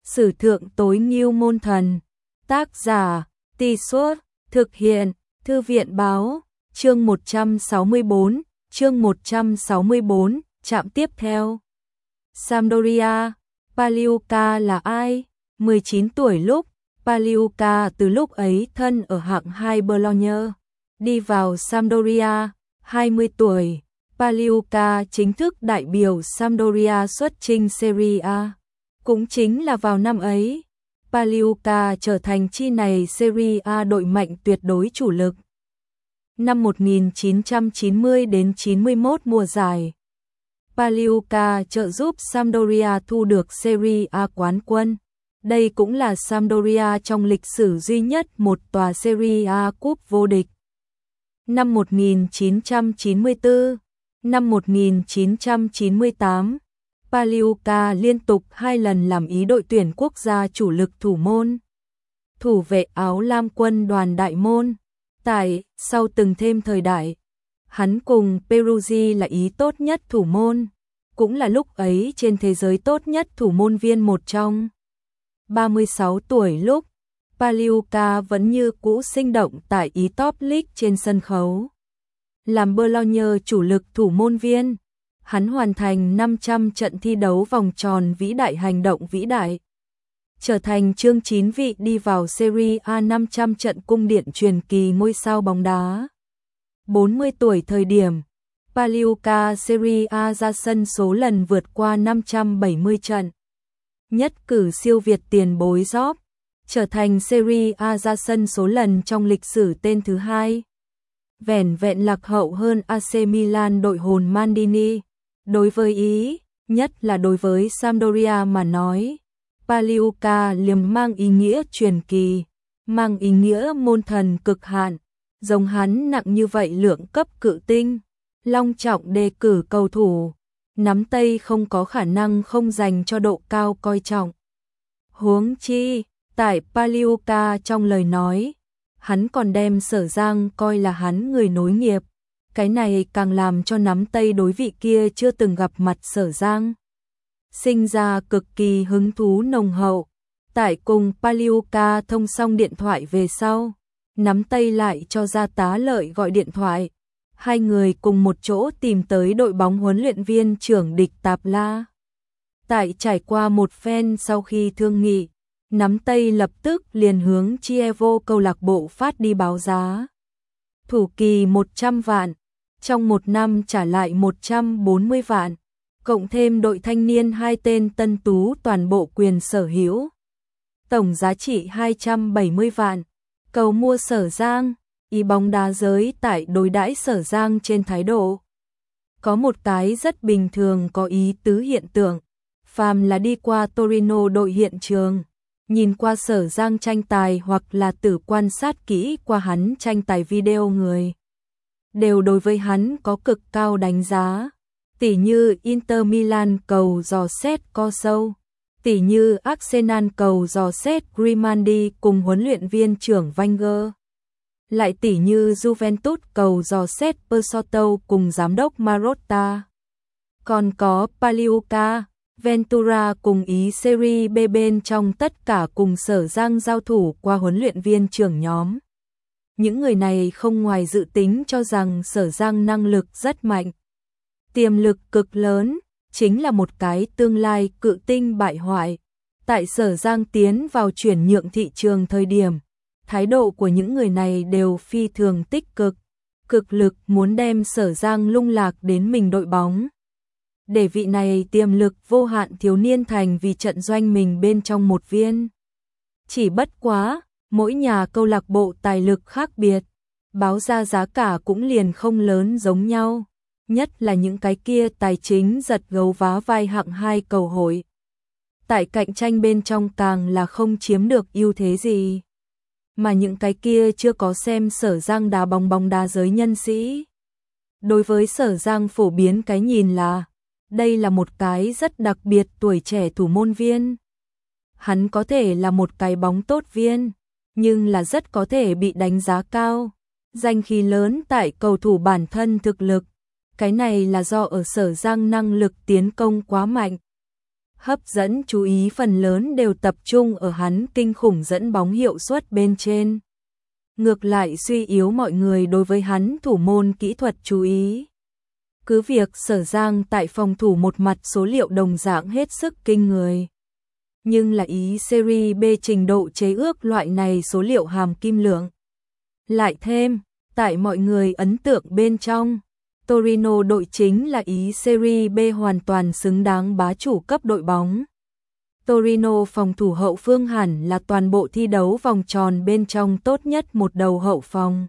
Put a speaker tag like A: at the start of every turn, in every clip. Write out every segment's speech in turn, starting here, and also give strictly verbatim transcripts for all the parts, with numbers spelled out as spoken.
A: Sử thượng tối ngưu môn thần. Tác giả, Tì Suốt, thực hiện, Thư viện báo, chương một trăm sáu mươi tư, chương một trăm sáu mươi tư, trạm tiếp theo. Sampdoria, Pagliuca là ai? mười chín tuổi lúc, Pagliuca từ lúc ấy thân ở hạng hai Bologna, đi vào Sampdoria, hai mươi tuổi, Pagliuca chính thức đại biểu Sampdoria xuất chinh Serie A. Cũng chính là vào năm ấy, Pagliuca trở thành chi này Serie A đội mạnh tuyệt đối chủ lực. Năm một nghìn chín trăm chín mươi đến chín mươi mốt mùa giải, Pagliuca trợ giúp Sampdoria thu được Serie A quán quân. Đây cũng là Sampdoria trong lịch sử duy nhất một tòa Serie A cúp vô địch. Năm một nghìn chín trăm chín mươi tư, năm một nghìn chín trăm chín mươi tám, Pagliuca liên tục hai lần làm ý đội tuyển quốc gia chủ lực thủ môn. Thủ vệ áo lam quân đoàn đại môn. Tại, sau từng thêm thời đại, hắn cùng Peruzzi là ý tốt nhất thủ môn, cũng là lúc ấy trên thế giới tốt nhất thủ môn viên một trong. ba mươi sáu tuổi lúc, Pagliuca vẫn như cũ sinh động tại ý top league trên sân khấu. Làm Bologna chủ lực thủ môn viên, hắn hoàn thành năm trăm trận thi đấu vòng tròn vĩ đại hành động vĩ đại. Trở thành chương chín vị đi vào Serie A năm trăm trận cung điện truyền kỳ ngôi sao bóng đá. bốn mươi tuổi thời điểm, Pagliuca Serie A ra sân số lần vượt qua năm trăm bảy mươi trận. Nhất cử siêu việt tiền bối Job, trở thành Serie A ra sân số lần trong lịch sử tên thứ hai. Vẻn vẹn lạc hậu hơn a xê Milan đội hồn Maldini. Đối với Ý, nhất là đối với Sampdoria mà nói, Pagliuca liềm mang ý nghĩa truyền kỳ, mang ý nghĩa môn thần cực hạn, giống hắn nặng như vậy lượng cấp cự tinh, long trọng đề cử cầu thủ, nắm tay không có khả năng không dành cho độ cao coi trọng. Huống chi, tại Pagliuca trong lời nói, hắn còn đem Sở Giang coi là hắn người nối nghiệp. Cái này càng làm cho nắm tay đối vị kia chưa từng gặp mặt Sở Giang sinh ra cực kỳ hứng thú nồng hậu. Tại cùng Pagliuca thông xong điện thoại về sau, nắm tay lại cho gia tá Lợi gọi điện thoại. Hai người cùng một chỗ tìm tới đội bóng huấn luyện viên trưởng địch Tạp La. Tại trải qua một phen sau khi thương nghị, nắm tay lập tức liền hướng Chievo câu lạc bộ phát đi báo giá. Thủ kỳ một trăm vạn, trong một năm trả lại một trăm bốn mươi vạn, cộng thêm đội thanh niên hai tên tân tú toàn bộ quyền sở hữu. Tổng giá trị hai trăm bảy mươi vạn, cầu mua Sở Giang, ý bóng đá giới tại đối đãi Sở Giang trên thái độ. Có một cái rất bình thường có ý tứ hiện tượng, phàm là đi qua Torino đội hiện trường, nhìn qua Sở Giang tranh tài hoặc là tử quan sát kỹ qua hắn tranh tài video người, đều đối với hắn có cực cao đánh giá. Tỷ như Inter Milan cầu dò xét Coso, tỷ như Arsenal cầu dò xét Grimaldi cùng huấn luyện viên trưởng Wenger, lại tỷ như Juventus cầu dò xét Persoto cùng giám đốc Marotta. Còn có Pagliuca, Ventura cùng ý Serie B bên trong tất cả cùng Sở Giang giao thủ qua huấn luyện viên trưởng nhóm. Những người này không ngoài dự tính cho rằng Sở Giang năng lực rất mạnh, tiềm lực cực lớn, chính là một cái tương lai cự tinh bại hoại. Tại Sở Giang tiến vào chuyển nhượng thị trường thời điểm, thái độ của những người này đều phi thường tích cực, cực lực muốn đem Sở Giang lung lạc đến mình đội bóng. Để vị này tiềm lực vô hạn thiếu niên thành vì trận doanh mình bên trong một viên. Chỉ bất quá, mỗi nhà câu lạc bộ tài lực khác biệt, báo ra giá cả cũng liền không lớn giống nhau, nhất là những cái kia tài chính giật gấu vá vai hạng hai cầu hội. Tại cạnh tranh bên trong càng là không chiếm được ưu thế gì. Mà những cái kia chưa có xem Sở Giang đá bóng bóng đá giới nhân sĩ. Đối với Sở Giang phổ biến cái nhìn là, đây là một cái rất đặc biệt tuổi trẻ thủ môn viên. Hắn có thể là một cái bóng tốt viên, nhưng là rất có thể bị đánh giá cao, danh khí lớn tại cầu thủ bản thân thực lực. Cái này là do ở Sở Giang năng lực tiến công quá mạnh. hấp dẫn chú ý phần lớn đều tập trung ở hắn kinh khủng dẫn bóng hiệu suất bên trên. Ngược lại suy yếu mọi người đối với hắn thủ môn kỹ thuật chú ý. Cứ việc Sở Giang tại phòng thủ một mặt số liệu đồng dạng hết sức kinh người. Nhưng là ý Serie B trình độ chế ước loại này số liệu hàm kim lượng. Lại thêm, tại mọi người ấn tượng bên trong, Torino đội chính là ý Serie B hoàn toàn xứng đáng bá chủ cấp đội bóng. Torino phòng thủ hậu phương hẳn là toàn bộ thi đấu vòng tròn bên trong tốt nhất một đầu hậu phòng.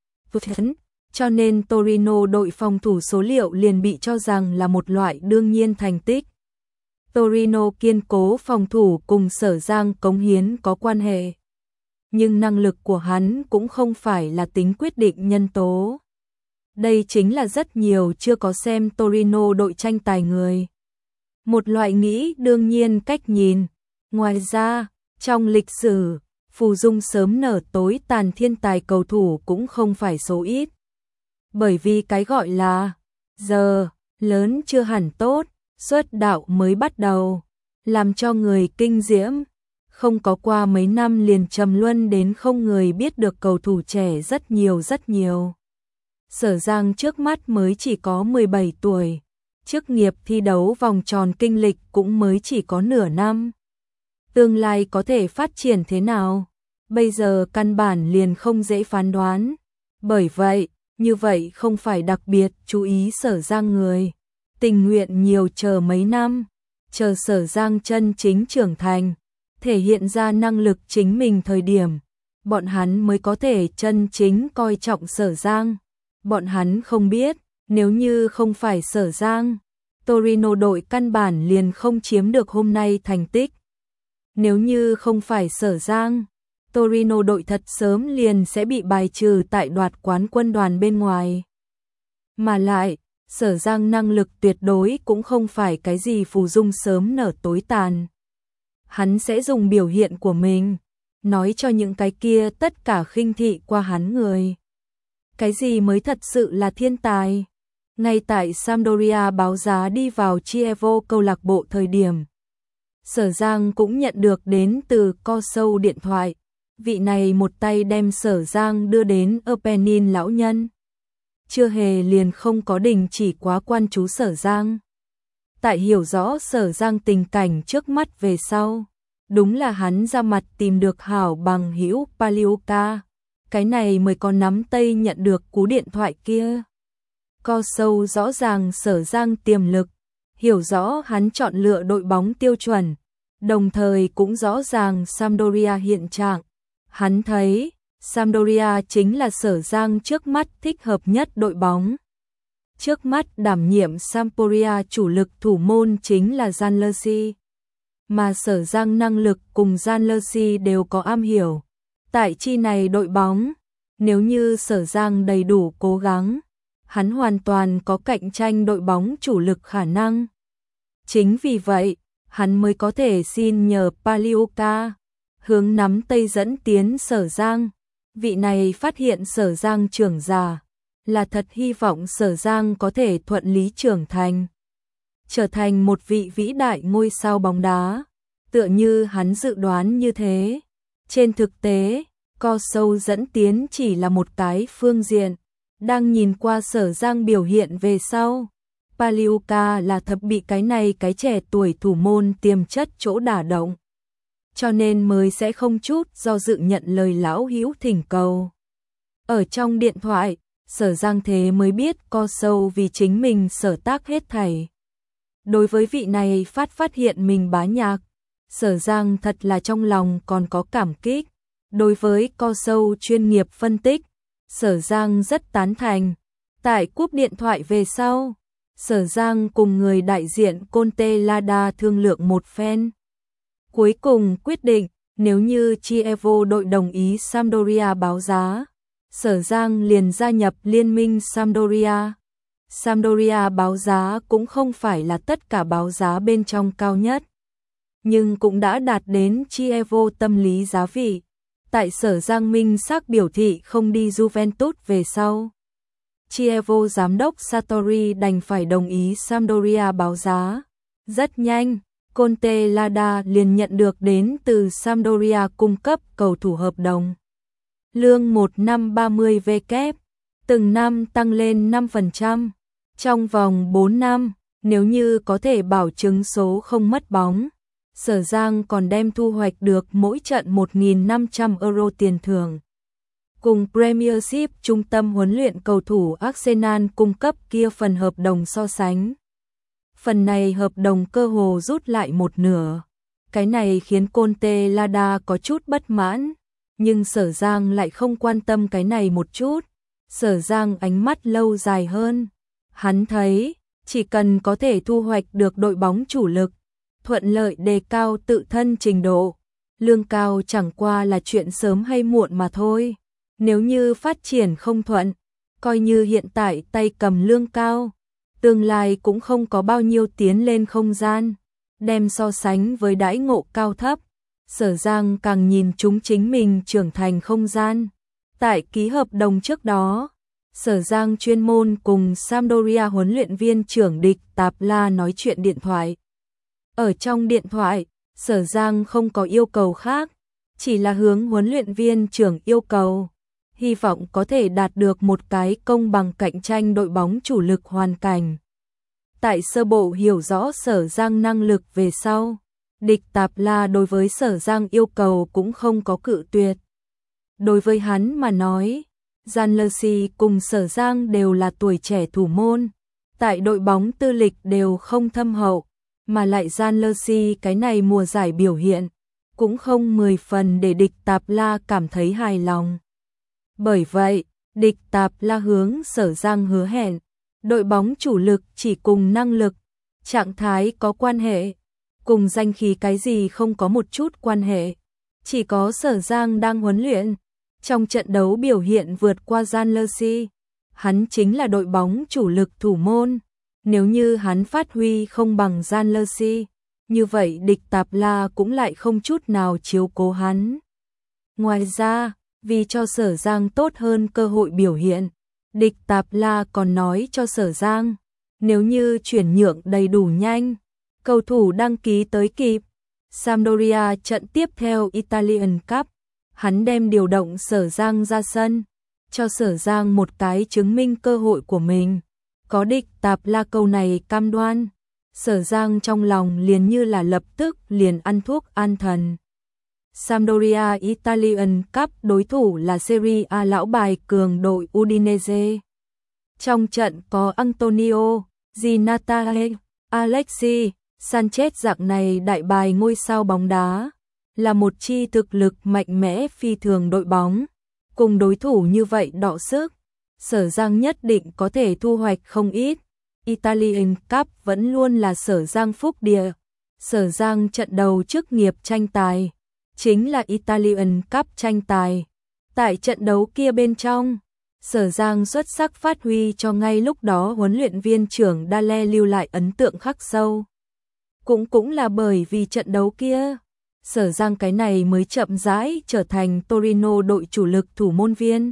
A: Cho nên Torino đội phòng thủ số liệu liền bị cho rằng là một loại đương nhiên thành tích. Torino kiên cố phòng thủ cùng Sở Giang cống hiến có quan hệ. Nhưng năng lực của hắn cũng không phải là tính quyết định nhân tố. Đây chính là rất nhiều chưa có xem Torino đội tranh tài người. Một loại nghĩ đương nhiên cách nhìn. Ngoài ra, trong lịch sử, phù dung sớm nở tối tàn thiên tài cầu thủ cũng không phải số ít. Bởi vì cái gọi là giờ lớn chưa hẳn tốt, xuất đạo mới bắt đầu, làm cho người kinh diễm. Không có qua mấy năm liền trầm luân đến không người biết được cầu thủ trẻ rất nhiều rất nhiều. Sở Giang trước mắt mới chỉ có mười bảy tuổi, chức nghiệp thi đấu vòng tròn kinh lịch cũng mới chỉ có nửa năm. Tương lai có thể phát triển thế nào? Bây giờ căn bản liền không dễ phán đoán. Bởi vậy, như vậy không phải đặc biệt chú ý Sở Giang người. Tình nguyện nhiều chờ mấy năm, chờ Sở Giang chân chính trưởng thành, thể hiện ra năng lực chính mình thời điểm, bọn hắn mới có thể chân chính coi trọng Sở Giang. Bọn hắn không biết, nếu như không phải Sở Giang, Torino đội căn bản liền không chiếm được hôm nay thành tích. Nếu như không phải Sở Giang, Torino đội thật sớm liền sẽ bị bài trừ tại đoạt quán quân đoàn bên ngoài. Mà lại, Sở Giang năng lực tuyệt đối cũng không phải cái gì phù dung sớm nở tối tàn. Hắn sẽ dùng biểu hiện của mình, nói cho những cái kia tất cả khinh thị qua hắn người. Cái gì mới thật sự là thiên tài? Ngay tại Sampdoria báo giá đi vào Chievo câu lạc bộ thời điểm, Sở Giang cũng nhận được đến từ Cosou điện thoại. Vị này một tay đem Sở Giang đưa đến Apennin lão nhân. Chưa hề liền không có đình chỉ quá quan chú Sở Giang. Tại hiểu rõ Sở Giang tình cảnh trước mắt về sau, đúng là hắn ra mặt tìm được hảo bằng hữu Paliuca. Cái này mới có nắm tay nhận được cú điện thoại kia. Co sâu rõ ràng Sở Giang tiềm lực, hiểu rõ hắn chọn lựa đội bóng tiêu chuẩn, đồng thời cũng rõ ràng Sampdoria hiện trạng. Hắn thấy, Sampdoria chính là Sở Giang trước mắt thích hợp nhất đội bóng. Trước mắt đảm nhiệm Sampdoria chủ lực thủ môn chính là Gianluigi, mà Sở Giang năng lực cùng Gianluigi đều có am hiểu. Tại chi này đội bóng, nếu như Sở Giang đầy đủ cố gắng, hắn hoàn toàn có cạnh tranh đội bóng chủ lực khả năng. Chính vì vậy, hắn mới có thể xin nhờ Paliuca hướng nắm tay dẫn tiến Sở Giang. Vị này phát hiện Sở Giang trưởng già, là thật hy vọng Sở Giang có thể thuận lý trưởng thành, trở thành một vị vĩ đại ngôi sao bóng đá, tựa như hắn dự đoán như thế. Trên thực tế, Co sâu dẫn tiến chỉ là một cái phương diện. Đang nhìn qua Sở Giang biểu hiện về sau, Paliuca là thật bị cái này cái trẻ tuổi thủ môn tiềm chất chỗ đả động. Cho nên mới sẽ không chút do dự nhận lời lão hữu thỉnh cầu. Ở trong điện thoại, Sở Giang thế mới biết Co sâu vì chính mình sở tác hết thảy. Đối với vị này phát phát hiện mình bá nhạc, Sở Giang thật là trong lòng còn có cảm kích. Đối với Co sâu chuyên nghiệp phân tích, Sở Giang rất tán thành. Tại cúp điện thoại về sau, Sở Giang cùng người đại diện Conte Lada thương lượng một phen. Cuối cùng quyết định, nếu như Chievo đội đồng ý Sampdoria báo giá, Sở Giang liền gia nhập liên minh Sampdoria. Sampdoria báo giá cũng không phải là tất cả báo giá bên trong cao nhất, nhưng cũng đã đạt đến Chievo tâm lý giá vị. Tại Sở Giang minh xác biểu thị không đi Juventus về sau, Chievo giám đốc Sartori đành phải đồng ý Sampdoria báo giá. Rất nhanh, Conte Lada liền nhận được đến từ Sampdoria cung cấp cầu thủ hợp đồng. Lương một năm ba mươi vê kép, từng năm tăng lên năm phần trăm. Trong vòng bốn năm, nếu như có thể bảo chứng số không mất bóng, Sở Giang còn đem thu hoạch được mỗi trận một nghìn năm trăm euro tiền thưởng. Cùng Premiership, trung tâm huấn luyện cầu thủ Arsenal cung cấp kia phần hợp đồng so sánh. Phần này hợp đồng cơ hồ rút lại một nửa. Cái này khiến Conte Lada có chút bất mãn, nhưng Sở Giang lại không quan tâm cái này một chút. Sở Giang ánh mắt lâu dài hơn. Hắn thấy, chỉ cần có thể thu hoạch được đội bóng chủ lực, thuận lợi đề cao tự thân trình độ, lương cao chẳng qua là chuyện sớm hay muộn mà thôi. Nếu như phát triển không thuận, coi như hiện tại tay cầm lương cao, tương lai cũng không có bao nhiêu tiến lên không gian. Đem so sánh với đãi ngộ cao thấp, Sở Giang càng nhìn chúng chính mình trưởng thành không gian. Tại ký hợp đồng trước đó, Sở Giang chuyên môn cùng Sampdoria huấn luyện viên trưởng Địch Tạp La nói chuyện điện thoại. Ở trong điện thoại, Sở Giang không có yêu cầu khác, chỉ là hướng huấn luyện viên trưởng yêu cầu, hy vọng có thể đạt được một cái công bằng cạnh tranh đội bóng chủ lực hoàn cảnh. Tại sơ bộ hiểu rõ Sở Giang năng lực về sau, Địch Tạp La đối với Sở Giang yêu cầu cũng không có cự tuyệt. Đối với hắn mà nói, Janlersi cùng Sở Giang đều là tuổi trẻ thủ môn, tại đội bóng tư lịch đều không thâm hậu, mà lại Janlersi cái này mùa giải biểu hiện, cũng không mười phần để Địch Tạp La cảm thấy hài lòng. Bởi vậy, Địch Tạp La hướng Sở Giang hứa hẹn, đội bóng chủ lực chỉ cùng năng lực, trạng thái có quan hệ, cùng danh khí cái gì không có một chút quan hệ. Chỉ có Sở Giang đang huấn luyện, trong trận đấu biểu hiện vượt qua Janlersi, hắn chính là đội bóng chủ lực thủ môn. Nếu như hắn phát huy không bằng Janlersi, như vậy Địch Tạp La cũng lại không chút nào chiếu cố hắn. Ngoài ra, vì cho Sở Giang tốt hơn cơ hội biểu hiện, Địch Tạp La còn nói cho Sở Giang, nếu như chuyển nhượng đầy đủ nhanh, cầu thủ đăng ký tới kịp, Sampdoria trận tiếp theo Italian Cup, hắn đem điều động Sở Giang ra sân, cho Sở Giang một cái chứng minh cơ hội của mình. Có Địch Tạp La câu này cam đoan, Sở Giang trong lòng liền như là lập tức liền ăn thuốc an thần. Sampdoria Italian Cup đối thủ là Serie A lão bài cường đội Udinese. Trong trận có Antonio, Di Natale, Alexis Sanchez dạng này đại bài ngôi sao bóng đá, là một chi thực lực mạnh mẽ phi thường đội bóng. Cùng đối thủ như vậy đọ sức, Sở Giang nhất định có thể thu hoạch không ít. Italian Cup vẫn luôn là Sở Giang phúc địa. Sở Giang trận đầu chức nghiệp tranh tài chính là Italian Cup tranh tài. Tại trận đấu kia bên trong, Sở Giang xuất sắc phát huy cho ngay lúc đó huấn luyện viên trưởng Dale lưu lại ấn tượng khắc sâu. Cũng cũng là bởi vì trận đấu kia, Sở Giang cái này mới chậm rãi trở thành Torino đội chủ lực thủ môn viên.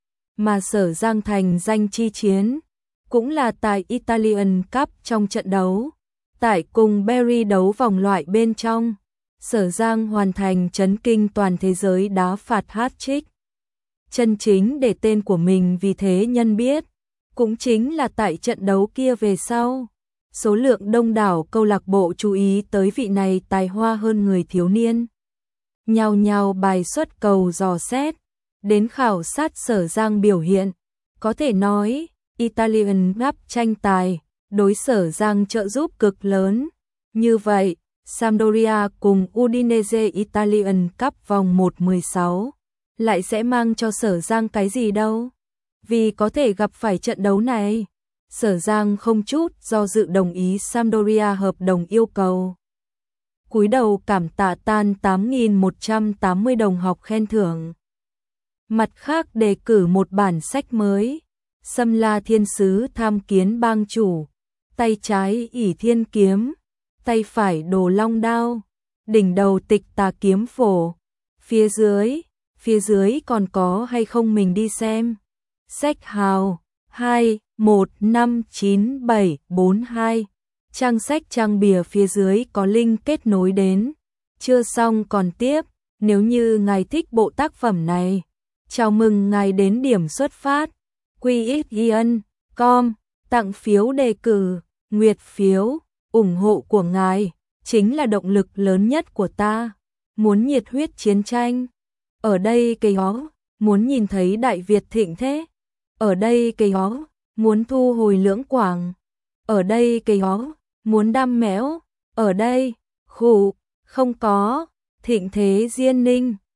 A: Mà Sở Giang thành danh chi chiến, cũng là tại Italian Cup trong trận đấu. Tại cùng Berry đấu vòng loại bên trong, Sở Giang hoàn thành chấn kinh toàn thế giới đá phạt hat-trick. Chân chính để tên của mình vì thế nhân biết, cũng chính là tại trận đấu kia về sau. Số lượng đông đảo câu lạc bộ chú ý tới vị này tài hoa hơn người thiếu niên. Nhào nhào bài xuất cầu dò xét, đến khảo sát Sở Giang biểu hiện. Có thể nói, Italian Cup tranh tài, đối Sở Giang trợ giúp cực lớn. Như vậy, Sampdoria cùng Udinese Italian Cup vòng một mười sáu lại sẽ mang cho Sở Giang cái gì đâu. Vì có thể gặp phải trận đấu này, Sở Giang không chút do dự đồng ý Sampdoria hợp đồng yêu cầu. Cúi đầu cảm tạ tan tám nghìn một trăm tám mươi đồng học khen thưởng. Mặt khác đề cử một bản sách mới, Xâm La Thiên Sứ tham kiến bang chủ, tay trái ỷ thiên kiếm, tay phải đồ long đao, đỉnh đầu tịch tà kiếm phổ, phía dưới, phía dưới còn có hay không mình đi xem. Sách hào hai một năm chín bảy bốn hai, Trang sách trang bìa phía dưới có link kết nối đến. Chưa xong còn tiếp, nếu như ngài thích bộ tác phẩm này, chào mừng ngài đến điểm xuất phát quy ích yên com tặng phiếu đề cử, nguyệt phiếu, ủng hộ của ngài chính là động lực lớn nhất của ta. Muốn nhiệt huyết chiến tranh, ở đây cây ó, muốn nhìn thấy Đại Việt thịnh thế, ở đây cây ó, muốn thu hồi Lưỡng Quảng, ở đây cây ó, muốn đam mẽo, ở đây, khủ, không có, thịnh thế Diên Ninh.